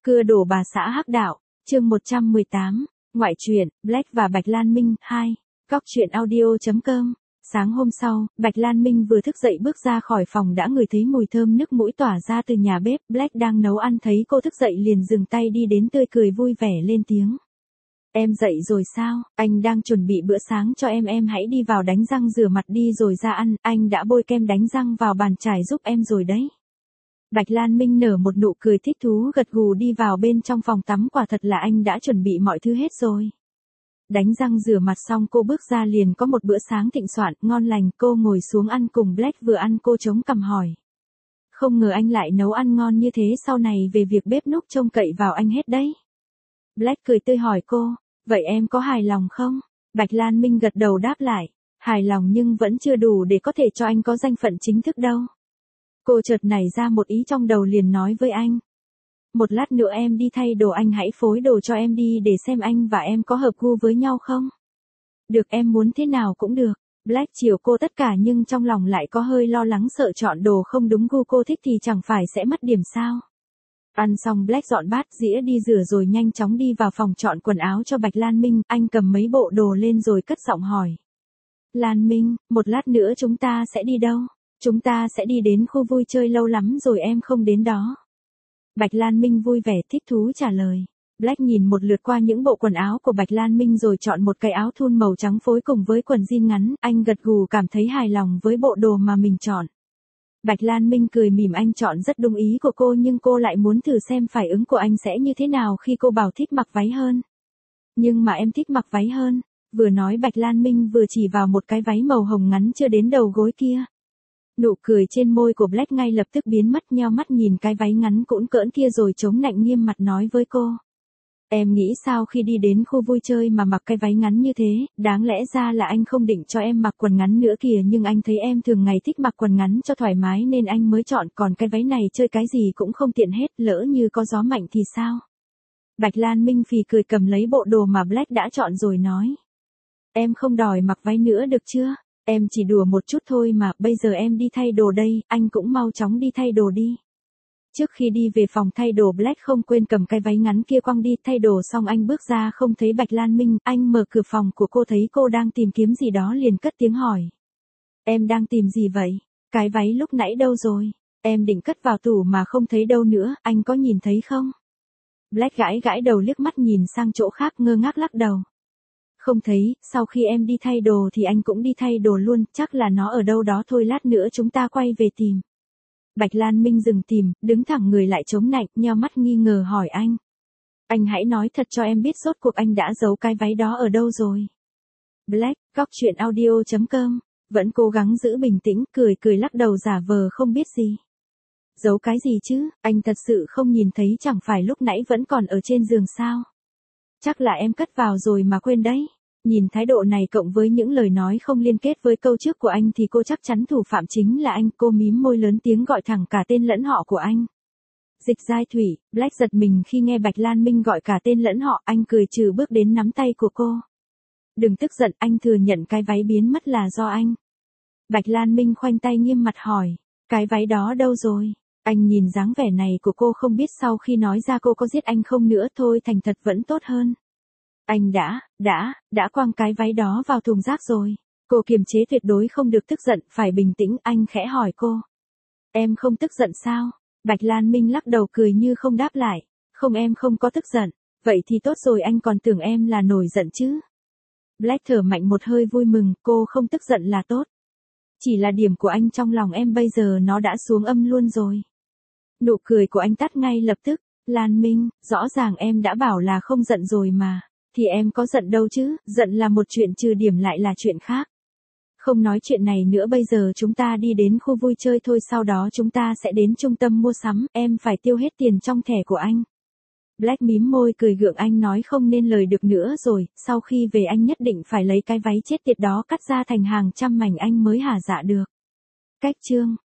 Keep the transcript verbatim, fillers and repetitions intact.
Cưa đổ bà xã hắc đạo, chương một trăm mười tám, ngoại truyện, Black và Bạch Lan Minh, hai. Góc truyện audio.com. Sáng hôm sau, Bạch Lan Minh vừa thức dậy bước ra khỏi phòng đã ngửi thấy mùi thơm nước mũi tỏa ra từ nhà bếp. Black đang nấu ăn thấy cô thức dậy liền dừng tay đi đến tươi cười vui vẻ lên tiếng. Em dậy rồi sao, anh đang chuẩn bị bữa sáng cho em em hãy đi vào đánh răng rửa mặt đi rồi ra ăn, anh đã bôi kem đánh răng vào bàn chải giúp em rồi đấy. Bạch Lan Minh nở một nụ cười thích thú gật gù đi vào bên trong phòng tắm quả thật là anh đã chuẩn bị mọi thứ hết rồi. Đánh răng rửa mặt xong cô bước ra liền có một bữa sáng thịnh soạn, ngon lành, cô ngồi xuống ăn cùng Black vừa ăn cô chống cằm hỏi. Không ngờ anh lại nấu ăn ngon như thế sau này về việc bếp núc trông cậy vào anh hết đấy. Black cười tươi hỏi cô, vậy em có hài lòng không? Bạch Lan Minh gật đầu đáp lại, hài lòng nhưng vẫn chưa đủ để có thể cho anh có danh phận chính thức đâu. Cô chợt nảy ra một ý trong đầu liền nói với anh. Một lát nữa em đi thay đồ anh hãy phối đồ cho em đi để xem anh và em có hợp gu với nhau không? Được em muốn thế nào cũng được. Black chiều cô tất cả nhưng trong lòng lại có hơi lo lắng sợ chọn đồ không đúng gu cô thích thì chẳng phải sẽ mất điểm sao. Ăn xong Black dọn bát dĩa đi rửa rồi nhanh chóng đi vào phòng chọn quần áo cho Bạch Lan Minh, anh cầm mấy bộ đồ lên rồi cất giọng hỏi. Lan Minh, một lát nữa chúng ta sẽ đi đâu? Chúng ta sẽ đi đến khu vui chơi lâu lắm rồi em không đến đó. Bạch Lan Minh vui vẻ thích thú trả lời. Black nhìn một lượt qua những bộ quần áo của Bạch Lan Minh rồi chọn một cái áo thun màu trắng phối cùng với quần jean ngắn, anh gật gù cảm thấy hài lòng với bộ đồ mà mình chọn. Bạch Lan Minh cười mỉm anh chọn rất đúng ý của cô nhưng cô lại muốn thử xem phản ứng của anh sẽ như thế nào khi cô bảo thích mặc váy hơn. Nhưng mà em thích mặc váy hơn, vừa nói Bạch Lan Minh vừa chỉ vào một cái váy màu hồng ngắn chưa đến đầu gối kia. Nụ cười trên môi của Black ngay lập tức biến mất nheo mắt nhìn cái váy ngắn cũn cỡn kia rồi chống nạnh nghiêm mặt nói với cô. Em nghĩ sao khi đi đến khu vui chơi mà mặc cái váy ngắn như thế, đáng lẽ ra là anh không định cho em mặc quần ngắn nữa kìa nhưng anh thấy em thường ngày thích mặc quần ngắn cho thoải mái nên anh mới chọn còn cái váy này chơi cái gì cũng không tiện hết lỡ như có gió mạnh thì sao. Bạch Lan Minh phì cười cầm lấy bộ đồ mà Black đã chọn rồi nói. Em không đòi mặc váy nữa được chưa? Em chỉ đùa một chút thôi mà, bây giờ em đi thay đồ đây, anh cũng mau chóng đi thay đồ đi. Trước khi đi về phòng thay đồ Black không quên cầm cái váy ngắn kia quăng đi, thay đồ xong anh bước ra không thấy Bạch Lan Minh, anh mở cửa phòng của cô thấy cô đang tìm kiếm gì đó liền cất tiếng hỏi. Em đang tìm gì vậy? Cái váy lúc nãy đâu rồi? Em định cất vào tủ mà không thấy đâu nữa, anh có nhìn thấy không? Black gãi gãi đầu liếc mắt nhìn sang chỗ khác ngơ ngác lắc đầu. Không thấy, sau khi em đi thay đồ thì anh cũng đi thay đồ luôn, chắc là nó ở đâu đó thôi lát nữa chúng ta quay về tìm. Bạch Lan Minh dừng tìm, đứng thẳng người lại chống nạnh, nheo mắt nghi ngờ hỏi anh. Anh hãy nói thật cho em biết rốt cuộc anh đã giấu cái váy đó ở đâu rồi. Black, góc truyện audio.com, vẫn cố gắng giữ bình tĩnh, cười cười lắc đầu giả vờ không biết gì. Giấu cái gì chứ, anh thật sự không nhìn thấy chẳng phải lúc nãy vẫn còn ở trên giường sao. Chắc là em cất vào rồi mà quên đấy. Nhìn thái độ này cộng với những lời nói không liên kết với câu trước của anh thì cô chắc chắn thủ phạm chính là anh. Cô mím môi lớn tiếng gọi thẳng cả tên lẫn họ của anh. Dịch Giai Thủy. Black giật mình khi nghe Bạch Lan Minh gọi cả tên lẫn họ, anh cười trừ bước đến nắm tay của cô. Đừng tức giận, anh thừa nhận cái váy biến mất là do anh. Bạch Lan Minh khoanh tay nghiêm mặt hỏi, cái váy đó đâu rồi? Anh nhìn dáng vẻ này của cô không biết sau khi nói ra cô có giết anh không nữa, thôi thành thật vẫn tốt hơn. Anh đã, đã, đã quăng cái váy đó vào thùng rác rồi. Cô kiềm chế tuyệt đối không được tức giận, phải bình tĩnh, anh khẽ hỏi cô. Em không tức giận sao? Bạch Lan Minh lắc đầu cười như không đáp lại. Không em không có tức giận. Vậy thì tốt rồi anh còn tưởng em là nổi giận chứ. Black thở mạnh một hơi vui mừng, cô không tức giận là tốt. Chỉ là điểm của anh trong lòng em bây giờ nó đã xuống âm luôn rồi. Nụ cười của anh tắt ngay lập tức. Lan Minh, rõ ràng em đã bảo là không giận rồi mà. Thì em có giận đâu chứ, giận là một chuyện trừ điểm lại là chuyện khác. Không nói chuyện này nữa bây giờ chúng ta đi đến khu vui chơi thôi sau đó chúng ta sẽ đến trung tâm mua sắm, em phải tiêu hết tiền trong thẻ của anh. Black mím môi cười gượng anh nói không nên lời được nữa rồi, sau khi về anh nhất định phải lấy cái váy chết tiệt đó cắt ra thành hàng trăm mảnh anh mới hả dạ được. Cách chương